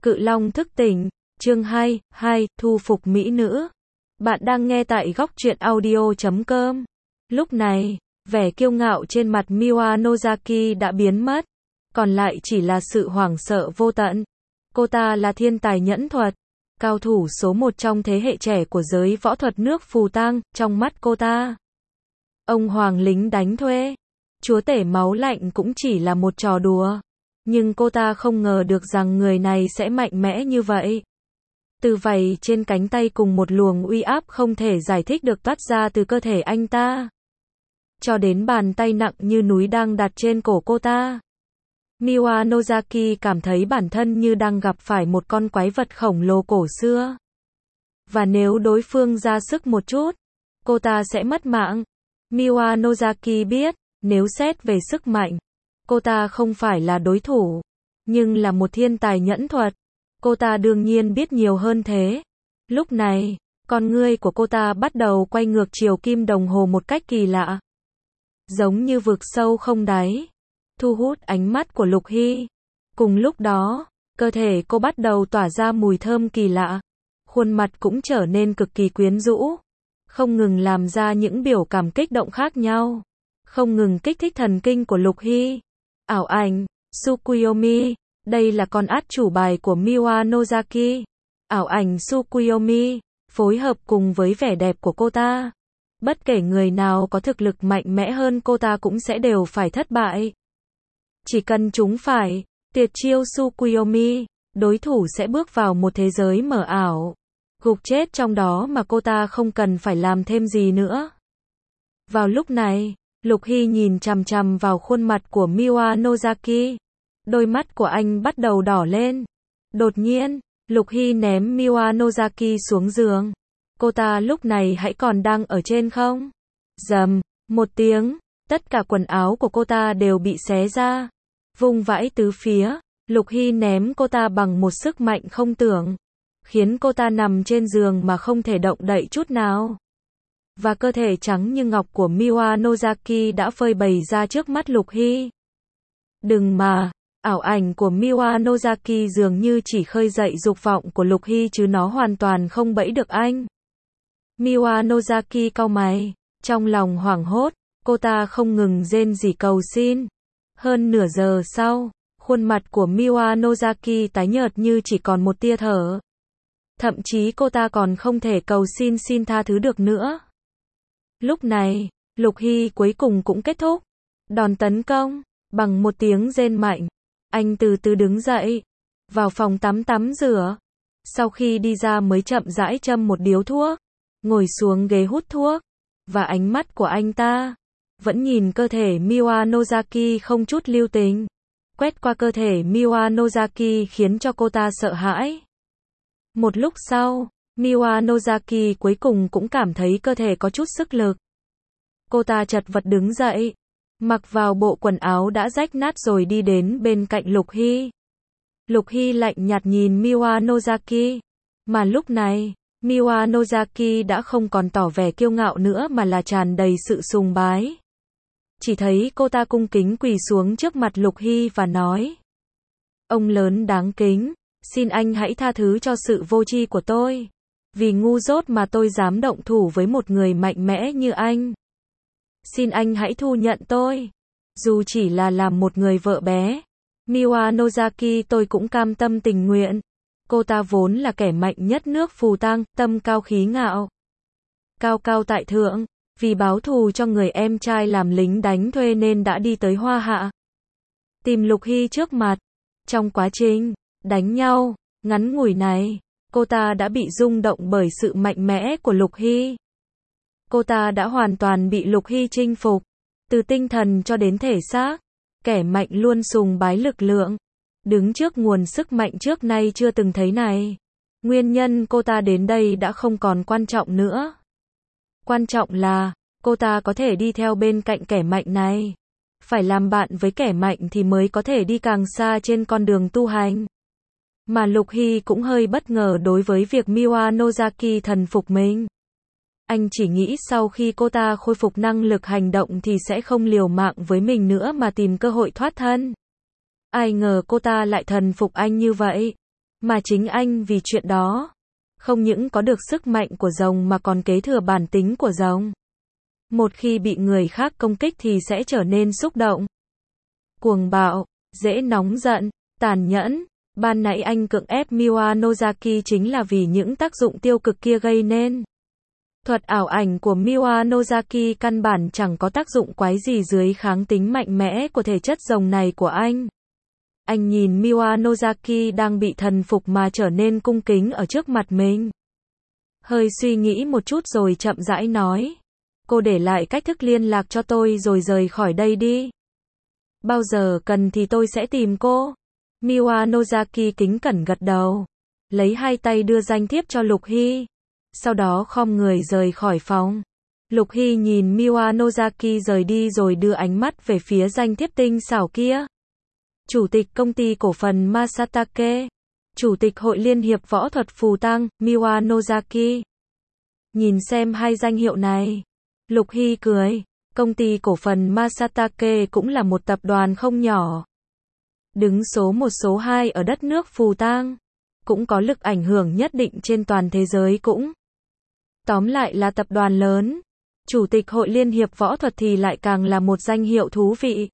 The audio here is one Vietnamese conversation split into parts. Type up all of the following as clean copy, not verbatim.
Cự Long thức tỉnh, chương 2, thu phục mỹ nữ. Bạn đang nghe tại góc truyện audio.com. Lúc này, vẻ kiêu ngạo trên mặt Miwa Nozaki đã biến mất, còn lại chỉ là sự hoảng sợ vô tận. Cô ta là thiên tài nhẫn thuật, cao thủ số 1 trong thế hệ trẻ của giới võ thuật nước Phù Tang, trong mắt cô ta. Ông hoàng lính đánh thuê, chúa tể máu lạnh cũng chỉ là một trò đùa. Nhưng cô ta không ngờ được rằng người này sẽ mạnh mẽ như vậy. Từ vảy trên cánh tay cùng một luồng uy áp không thể giải thích được toát ra từ cơ thể anh ta, cho đến bàn tay nặng như núi đang đặt trên cổ cô ta. Miwa Nozaki cảm thấy bản thân như đang gặp phải một con quái vật khổng lồ cổ xưa. Và nếu đối phương ra sức một chút, cô ta sẽ mất mạng. Miwa Nozaki biết, nếu xét về sức mạnh, cô ta không phải là đối thủ, nhưng là một thiên tài nhẫn thuật, cô ta đương nhiên biết nhiều hơn thế. Lúc này, con ngươi của cô ta bắt đầu quay ngược chiều kim đồng hồ một cách kỳ lạ, giống như vực sâu không đáy, thu hút ánh mắt của Lục Hy. Cùng lúc đó, cơ thể cô bắt đầu tỏa ra mùi thơm kỳ lạ, khuôn mặt cũng trở nên cực kỳ quyến rũ, không ngừng làm ra những biểu cảm kích động khác nhau, không ngừng kích thích thần kinh của Lục Hy. Ảo ảnh, Tsukuyomi, đây là con át chủ bài của Miwa Nozaki. Ảo ảnh Tsukuyomi, phối hợp cùng với vẻ đẹp của cô ta. Bất kể người nào có thực lực mạnh mẽ hơn cô ta cũng sẽ đều phải thất bại. Chỉ cần chúng phải tuyệt chiêu Tsukuyomi, đối thủ sẽ bước vào một thế giới mờ ảo, gục chết trong đó mà cô ta không cần phải làm thêm gì nữa. Vào lúc này, Lục Hy nhìn chằm chằm vào khuôn mặt của Miwa Nozaki. Đôi mắt của anh bắt đầu đỏ lên. Đột nhiên, Lục Hy ném Miwa Nozaki xuống giường. Cô ta lúc này hãy còn đang ở trên không? Rầm, một tiếng, tất cả quần áo của cô ta đều bị xé ra, vung vãi tứ phía. Lục Hy ném cô ta bằng một sức mạnh không tưởng, khiến cô ta nằm trên giường mà không thể động đậy chút nào. Và cơ thể trắng như ngọc của Miwa Nozaki đã phơi bày ra trước mắt Lục Hy. Đừng mà, ảo ảnh của Miwa Nozaki dường như chỉ khơi dậy dục vọng của Lục Hy chứ nó hoàn toàn không bẫy được anh. Miwa Nozaki cau mày, trong lòng hoảng hốt, cô ta không ngừng rên rỉ cầu xin. Hơn nửa giờ sau, khuôn mặt của Miwa Nozaki tái nhợt như chỉ còn một tia thở. Thậm chí cô ta còn không thể cầu xin tha thứ được nữa. Lúc này, Lục Hy cuối cùng cũng kết thúc đòn tấn công. Bằng một tiếng rên mạnh, anh từ từ đứng dậy, vào phòng tắm rửa. Sau khi đi ra mới chậm rãi châm một điếu thuốc, ngồi xuống ghế hút thuốc, và ánh mắt của anh ta vẫn nhìn cơ thể Miwa Nozaki không chút lưu tình. Quét qua cơ thể Miwa Nozaki khiến cho cô ta sợ hãi. Một lúc sau, Miwa Nozaki cuối cùng cũng cảm thấy cơ thể có chút sức lực. Cô ta chật vật đứng dậy, mặc vào bộ quần áo đã rách nát rồi đi đến bên cạnh Lục Hy. Lục Hy lạnh nhạt nhìn Miwa Nozaki. Mà lúc này, Miwa Nozaki đã không còn tỏ vẻ kiêu ngạo nữa mà là tràn đầy sự sùng bái. Chỉ thấy cô ta cung kính quỳ xuống trước mặt Lục Hy và nói: Ông lớn đáng kính, xin anh hãy tha thứ cho sự vô tri của tôi. Vì ngu dốt mà tôi dám động thủ với một người mạnh mẽ như anh. Xin anh hãy thu nhận tôi. Dù chỉ là làm một người vợ bé, Miwa Nozaki tôi cũng cam tâm tình nguyện. Cô ta vốn là kẻ mạnh nhất nước Phù Tang, tâm cao khí ngạo, cao cao tại thượng, vì báo thù cho người em trai làm lính đánh thuê nên đã đi tới Hoa Hạ, tìm Lục Hy trước mặt. Trong quá trình đánh nhau ngắn ngủi này, cô ta đã bị rung động bởi sự mạnh mẽ của Lục Hy. Cô ta đã hoàn toàn bị Lục Hy chinh phục, từ tinh thần cho đến thể xác. Kẻ mạnh luôn sùng bái lực lượng, đứng trước nguồn sức mạnh trước nay chưa từng thấy này. Nguyên nhân cô ta đến đây đã không còn quan trọng nữa. Quan trọng là, cô ta có thể đi theo bên cạnh kẻ mạnh này. Phải làm bạn với kẻ mạnh thì mới có thể đi càng xa trên con đường tu hành. Mà Lục Hy cũng hơi bất ngờ đối với việc Miwa Nozaki thần phục mình. Anh chỉ nghĩ sau khi cô ta khôi phục năng lực hành động thì sẽ không liều mạng với mình nữa mà tìm cơ hội thoát thân. Ai ngờ cô ta lại thần phục anh như vậy. Mà chính anh vì chuyện đó, không những có được sức mạnh của rồng mà còn kế thừa bản tính của rồng. Một khi bị người khác công kích thì sẽ trở nên xúc động, cuồng bạo, dễ nóng giận, tàn nhẫn. Ban nãy anh cưỡng ép Miwa Nozaki chính là vì những tác dụng tiêu cực kia gây nên. Thuật ảo ảnh của Miwa Nozaki căn bản chẳng có tác dụng quái gì dưới kháng tính mạnh mẽ của thể chất rồng này của anh. Anh nhìn Miwa Nozaki đang bị thần phục mà trở nên cung kính ở trước mặt mình. Hơi suy nghĩ một chút rồi chậm rãi nói. Cô để lại cách thức liên lạc cho tôi rồi rời khỏi đây đi. Bao giờ cần thì tôi sẽ tìm cô. Miwa Nozaki kính cẩn gật đầu. Lấy hai tay đưa danh thiếp cho Lục Hy. Sau đó khom người rời khỏi phòng. Lục Hy nhìn Miwa Nozaki rời đi rồi đưa ánh mắt về phía danh thiếp tinh xảo kia. Chủ tịch công ty cổ phần Masatake. Chủ tịch hội liên hiệp võ thuật Phù Tăng, Miwa Nozaki. Nhìn xem hai danh hiệu này. Lục Hy cười. Công ty cổ phần Masatake cũng là một tập đoàn không nhỏ. Đứng số 1 số 2 ở đất nước Phù Tang. Cũng có lực ảnh hưởng nhất định trên toàn thế giới cũng. Tóm lại là tập đoàn lớn. Chủ tịch hội liên hiệp võ thuật thì lại càng là một danh hiệu thú vị.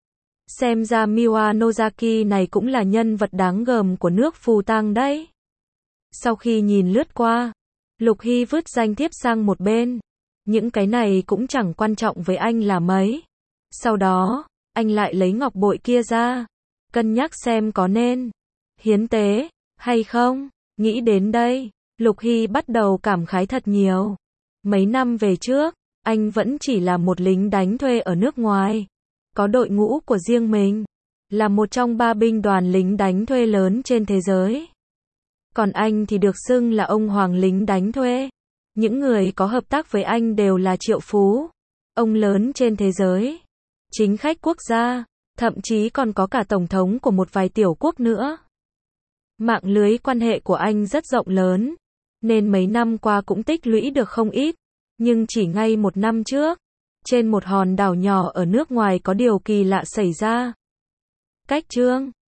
Xem ra Miwa Nozaki này cũng là nhân vật đáng gờm của nước Phù Tang đấy. Sau khi nhìn lướt qua, Lục Hy vứt danh thiếp sang một bên. Những cái này cũng chẳng quan trọng với anh là mấy. Sau đó, anh lại lấy ngọc bội kia ra. Cân nhắc xem có nên hiến tế hay không. Nghĩ đến đây, Lục Hy bắt đầu cảm khái thật nhiều. Mấy năm về trước, anh vẫn chỉ là một lính đánh thuê ở nước ngoài. Có đội ngũ của riêng mình. Là một trong 3 binh đoàn lính đánh thuê lớn trên thế giới. Còn anh thì được xưng là ông hoàng lính đánh thuê. Những người có hợp tác với anh đều là triệu phú, ông lớn trên thế giới, chính khách quốc gia, thậm chí còn có cả tổng thống của một vài tiểu quốc nữa. Mạng lưới quan hệ của anh rất rộng lớn, nên mấy năm qua cũng tích lũy được không ít. Nhưng chỉ ngay một năm trước, trên một hòn đảo nhỏ ở nước ngoài có điều kỳ lạ xảy ra. Cách chương